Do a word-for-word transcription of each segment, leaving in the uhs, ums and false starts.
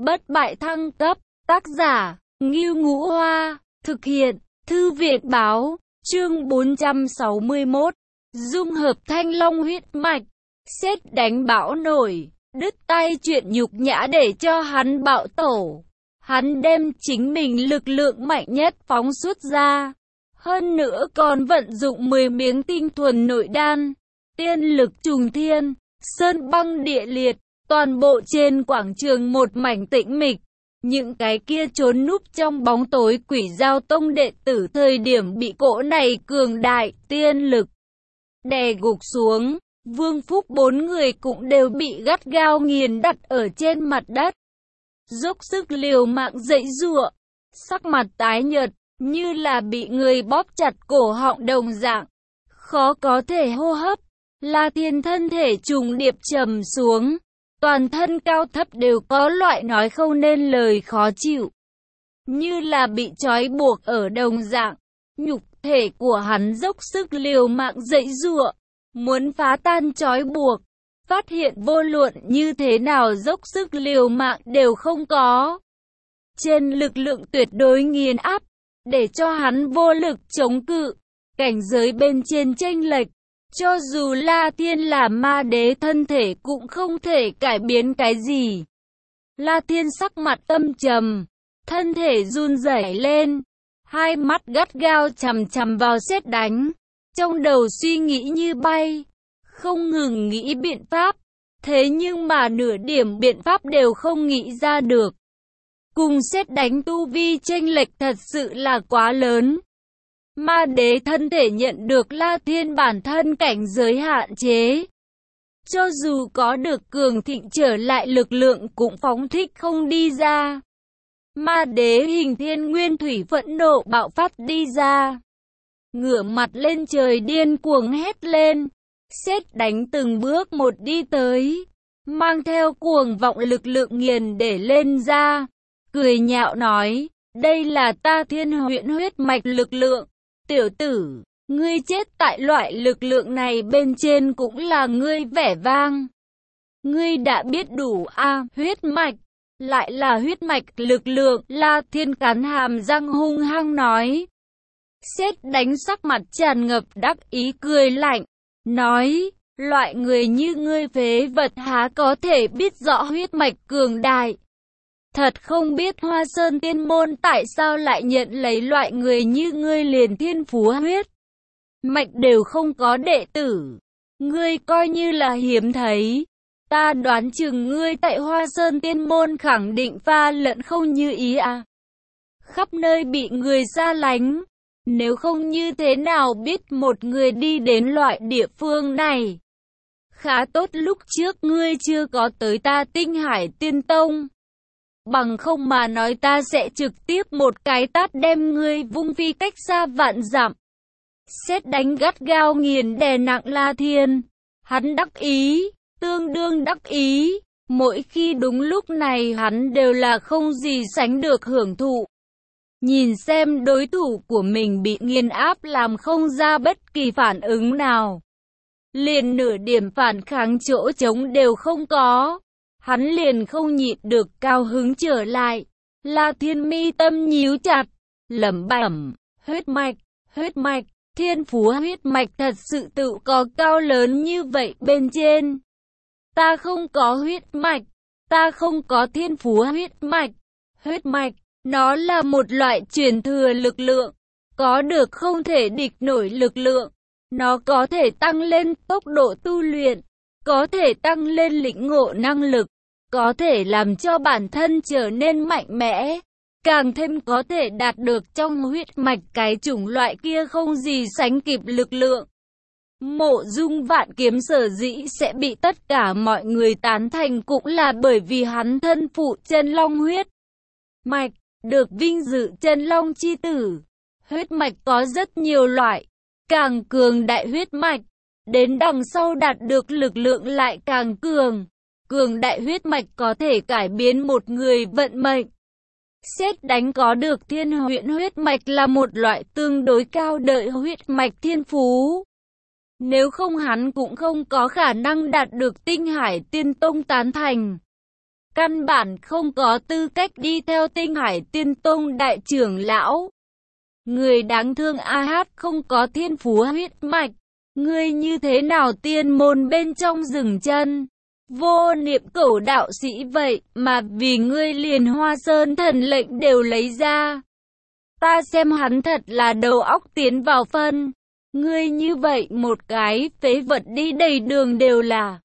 bất bại thăng cấp, tác giả, Ngưu Ngũ Hoa, thực hiện, Thư viện Báo, chương bốn trăm sáu mươi mốt, dung hợp thanh long huyết mạch, sét đánh bão nổi, đứt tay chuyện nhục nhã để cho hắn bạo tổ. Hắn đem chính mình lực lượng mạnh nhất phóng xuất ra, hơn nữa còn vận dụng mười miếng tinh thuần nội đan, tiên lực trùng thiên, sơn băng địa liệt, toàn bộ trên quảng trường một mảnh tĩnh mịch. Những cái kia trốn núp trong bóng tối Quỷ Dao Tông đệ tử thời điểm bị cỗ này cường đại tiên lực đè gục xuống, Vương Phúc bốn người cũng đều bị gắt gao nghiền đặt ở trên mặt đất, dốc sức liều mạng giãy giụa, sắc mặt tái nhợt, như là bị người bóp chặt cổ họng đồng dạng, khó có thể hô hấp. La Thiên thân thể trùng điệp trầm xuống, toàn thân cao thấp đều có loại nói không nên lời khó chịu, như là bị trói buộc ở đồng dạng. Nhục thể của hắn dốc sức liều mạng giãy giụa, muốn phá tan trói buộc, phát hiện vô luận như thế nào dốc sức liều mạng đều không có. Trên lực lượng tuyệt đối nghiền áp, để cho hắn vô lực chống cự, cảnh giới bên trên chênh lệch. Cho dù La Thiên là ma đế thân thể cũng không thể cải biến cái gì. La Thiên sắc mặt âm trầm, thân thể run rẩy lên, hai mắt gắt gao chằm chằm vào sét đánh, trong đầu suy nghĩ như bay, không ngừng nghĩ biện pháp, thế nhưng mà nửa điểm biện pháp đều không nghĩ ra được. Cùng sét đánh tu vi chênh lệch thật sự là quá lớn. Ma đế thân thể nhận được La Thiên bản thân cảnh giới hạn chế, cho dù có được cường thịnh trở lại lực lượng cũng phóng thích không đi ra. Ma đế hình thiên nguyên thủy phẫn nộ bạo phát đi ra, ngửa mặt lên trời điên cuồng hét lên. Sét đánh từng bước một đi tới, mang theo cuồng vọng lực lượng nghiền để lên ra, cười nhạo nói, đây là ta Thiên Huyễn huyết mạch lực lượng. Tiểu tử, ngươi chết tại loại lực lượng này bên trên cũng là ngươi vẻ vang. Ngươi đã biết đủ a à, huyết mạch, lại là huyết mạch lực lượng. La Thiên cắn hàm răng hung hăng nói. Sét đánh sắc mặt tràn ngập đắc ý cười lạnh, nói, loại người như ngươi phế vật há có thể biết rõ huyết mạch cường đại. Thật không biết Hoa Sơn Tiên Môn tại sao lại nhận lấy loại người như ngươi liền thiên phú huyết mạch đều không có đệ tử. Ngươi coi như là hiếm thấy. Ta đoán chừng ngươi tại Hoa Sơn Tiên Môn khẳng định pha lẫn không như ý à. Khắp nơi bị người xa lánh. Nếu không như thế nào biết một người đi đến loại địa phương này. Khá tốt lúc trước ngươi chưa có tới ta Tinh Hải Tiên Tông. Bằng không mà nói ta sẽ trực tiếp một cái tát đem ngươi vung phi cách xa vạn dặm. Sét đánh gắt gao nghiền đè nặng La Thiên. Hắn đắc ý, tương đương đắc ý. Mỗi khi đúng lúc này hắn đều là không gì sánh được hưởng thụ. Nhìn xem đối thủ của mình bị nghiền áp làm không ra bất kỳ phản ứng nào. Liền nửa điểm phản kháng chỗ trống đều không có. Hắn liền không nhịn được cao hứng trở lại. La Thiên mi tâm nhíu chặt, lẩm bẩm, huyết mạch, huyết mạch, thiên phú huyết mạch thật sự tự có cao lớn như vậy bên trên. Ta không có huyết mạch, ta không có thiên phú huyết mạch. Huyết mạch, nó là một loại truyền thừa lực lượng, có được không thể địch nổi lực lượng. Nó có thể tăng lên tốc độ tu luyện, có thể tăng lên lĩnh ngộ năng lực, có thể làm cho bản thân trở nên mạnh mẽ, càng thêm có thể đạt được trong huyết mạch cái chủng loại kia không gì sánh kịp lực lượng. Mộ Dung Vạn Kiếm sở dĩ sẽ bị tất cả mọi người tán thành cũng là bởi vì hắn thân phụ chân long huyết mạch, được vinh dự chân long chi tử. Huyết mạch có rất nhiều loại, càng cường đại huyết mạch, đến đằng sau đạt được lực lượng lại càng cường. Cường đại huyết mạch có thể cải biến một người vận mệnh. Sét đánh có được Thiên Huyễn huyết mạch là một loại tương đối cao đợi huyết mạch thiên phú. Nếu không hắn cũng không có khả năng đạt được Tinh Hải Tiên Tông tán thành. căn bản không có tư cách đi theo Tinh Hải Tiên Tông đại trưởng lão. Người đáng thương A Hát không có thiên phú huyết mạch, ngươi như thế nào tiên môn bên trong dừng chân. Vô Niệm Cẩu đạo sĩ vậy mà vì ngươi liền Hoa Sơn thần lệnh đều lấy ra. Ta xem hắn thật là đầu óc tiến vào phân. Ngươi như vậy một cái phế vật đi đầy đường đều là.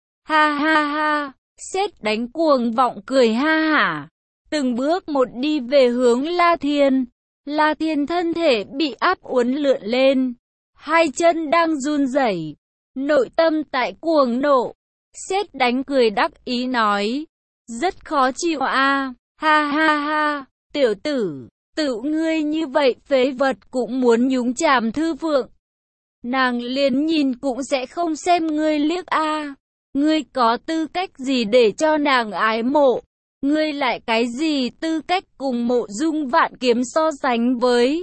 Ha ha ha, Sét Đánh cuồng vọng cười ha hả. Từng bước một đi về hướng La Thiên. La Thiên thân thể bị áp uốn lượn lên. Hai chân đang run rẩy, nội tâm tại cuồng nộ. Sét Đánh cười đắc ý nói. Rất khó chịu a, ha ha ha, tiểu tử, tự ngươi như vậy phế vật cũng muốn nhúng chàm Thư Phượng. Nàng liền nhìn cũng sẽ không xem ngươi liếc a. Ngươi có tư cách gì để cho nàng ái mộ? Ngươi lại cái gì tư cách cùng Mộ Dung Vạn Kiếm so sánh với?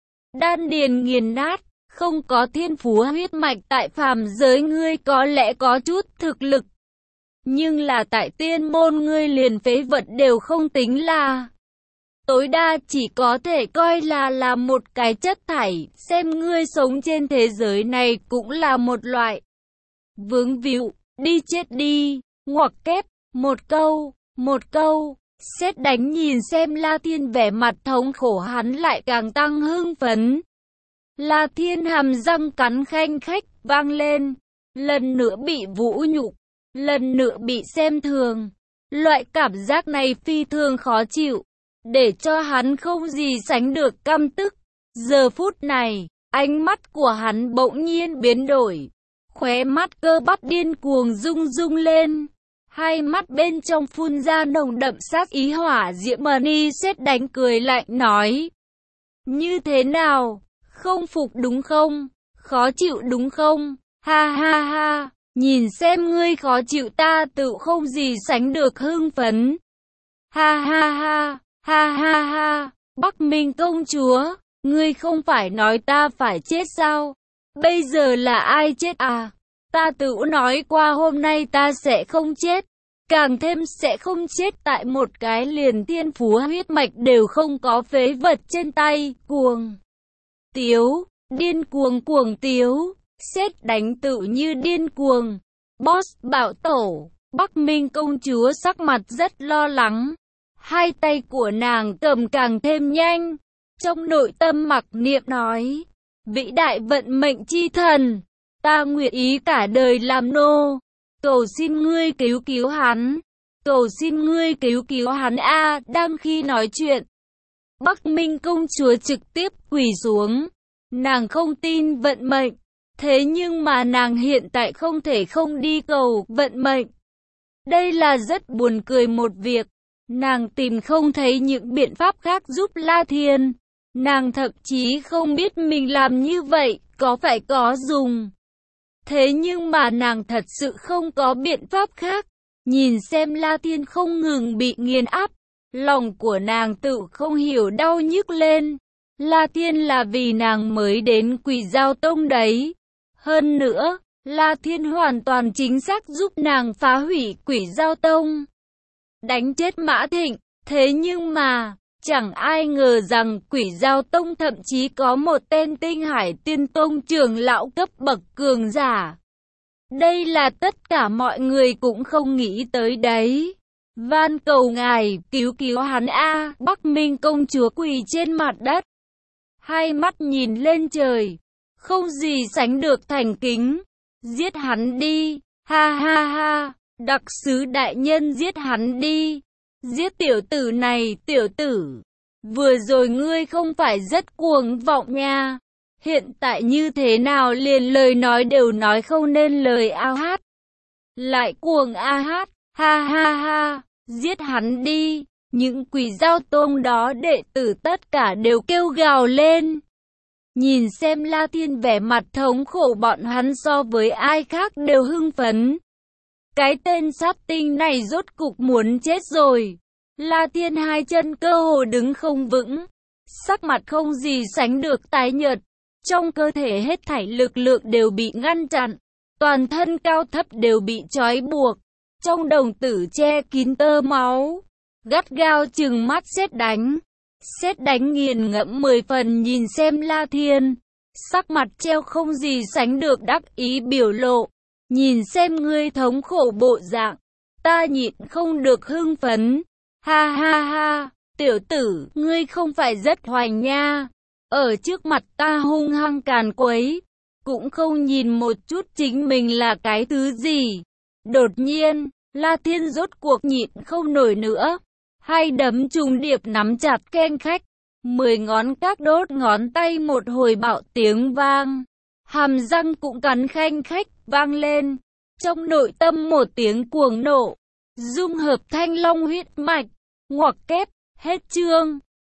Đan điền nghiền nát, không có thiên phú huyết mạch tại phàm giới ngươi có lẽ có chút thực lực. Nhưng là tại tiên môn ngươi liền phế vật đều không tính là. Tối đa chỉ có thể coi là là một cái chất thải, xem ngươi sống trên thế giới này cũng là một loại. Vướng víu, đi chết đi, ngoặc kép, một câu, một câu. Sét Đánh nhìn xem La Thiên vẻ mặt thống khổ hắn lại càng tăng hưng phấn. La Thiên hàm răng cắn khanh khách vang lên, lần nữa bị vũ nhục, lần nữa bị xem thường. Loại cảm giác này phi thường khó chịu, để cho hắn không gì sánh được căm tức. Giờ phút này, ánh mắt của hắn bỗng nhiên biến đổi, khóe mắt cơ bắp điên cuồng rung rung lên, hai mắt bên trong phun ra nồng đậm sát ý hỏa diễm mani. Sét Đánh cười lạnh nói. Như thế nào? Không phục đúng không? Khó chịu đúng không? Ha ha ha, nhìn xem ngươi khó chịu ta tự không gì sánh được hưng phấn. Ha ha ha, ha ha ha, Bắc Minh công chúa, ngươi không phải nói ta phải chết sao? Bây giờ là ai chết à? Ta tự nói qua hôm nay ta sẽ không chết, càng thêm sẽ không chết tại một cái liền thiên phú huyết mạch đều không có phế vật trên tay. Cuồng tiếu, điên cuồng cuồng tiếu, Sét Đánh tự như điên cuồng. Boss bảo tổ, Bắc Minh công chúa sắc mặt rất lo lắng, hai tay của nàng cầm càng thêm nhanh, trong nội tâm mặc niệm nói. Vĩ đại vận mệnh chi thần, ta nguyện ý cả đời làm nô, cầu xin ngươi cứu cứu hắn, cầu xin ngươi cứu cứu hắn a. À, đang khi nói chuyện, Bắc Minh công chúa trực tiếp quỳ xuống. Nàng không tin vận mệnh, thế nhưng mà nàng hiện tại không thể không đi cầu vận mệnh. Đây là rất buồn cười một việc. Nàng tìm không thấy những biện pháp khác giúp La Thiên. Nàng thậm chí không biết mình làm như vậy có phải có dùng. Thế nhưng mà nàng thật sự không có biện pháp khác. Nhìn xem La Thiên không ngừng bị nghiền áp, lòng của nàng tự không hiểu đau nhức lên. La Thiên là vì nàng mới đến Quỷ Dao Tông đấy. Hơn nữa, La Thiên hoàn toàn chính xác giúp nàng phá hủy Quỷ Dao Tông, đánh chết Mã Thịnh. Thế nhưng mà, chẳng ai ngờ rằng Quỷ Dao Tông thậm chí có một tên Tinh Hải Tiên Tông trưởng lão cấp bậc cường giả. Đây là tất cả mọi người cũng không nghĩ tới đấy. Van cầu ngài cứu cứu hắn a. À, Bắc Minh công chúa quỳ trên mặt đất, hai mắt nhìn lên trời, không gì sánh được thành kính. Giết hắn đi, ha ha ha, đặc sứ đại nhân giết hắn đi. Giết tiểu tử này, tiểu tử. Vừa rồi ngươi không phải rất cuồng vọng nha. Hiện tại như thế nào liền lời nói đều nói không nên lời. A Hát lại cuồng. A Hát, ha ha ha, giết hắn đi. Những Quỷ Dao Tông đó đệ tử tất cả đều kêu gào lên. Nhìn xem La Thiên vẻ mặt thống khổ, bọn hắn so với ai khác đều hưng phấn. Cái tên sát tinh này rốt cục muốn chết rồi. La Thiên hai chân cơ hồ đứng không vững, sắc mặt không gì sánh được tái nhợt, trong cơ thể hết thảy lực lượng đều bị ngăn chặn, toàn thân cao thấp đều bị trói buộc. trong đồng tử che kín tơ máu, gắt gao trừng mắt sét đánh. Sét đánh nghiền ngẫm mười phần nhìn xem La Thiên, sắc mặt treo không gì sánh được đắc ý biểu lộ, nhìn xem ngươi thống khổ bộ dạng, ta nhịn không được hưng phấn, ha ha ha, tiểu tử, ngươi không phải rất hoành nha, ở trước mặt ta hung hăng càn quấy, cũng không nhìn một chút chính mình là cái thứ gì. Đột nhiên, La Thiên rốt cuộc nhịn không nổi nữa, hai đấm trùng điệp nắm chặt ken khách, mười ngón các đốt ngón tay một hồi bạo tiếng vang, hàm răng cũng cắn khanh khách vang lên, trong nội tâm một tiếng cuồng nộ, dung hợp thanh long huyết mạch, ngoặc kép, hết chương.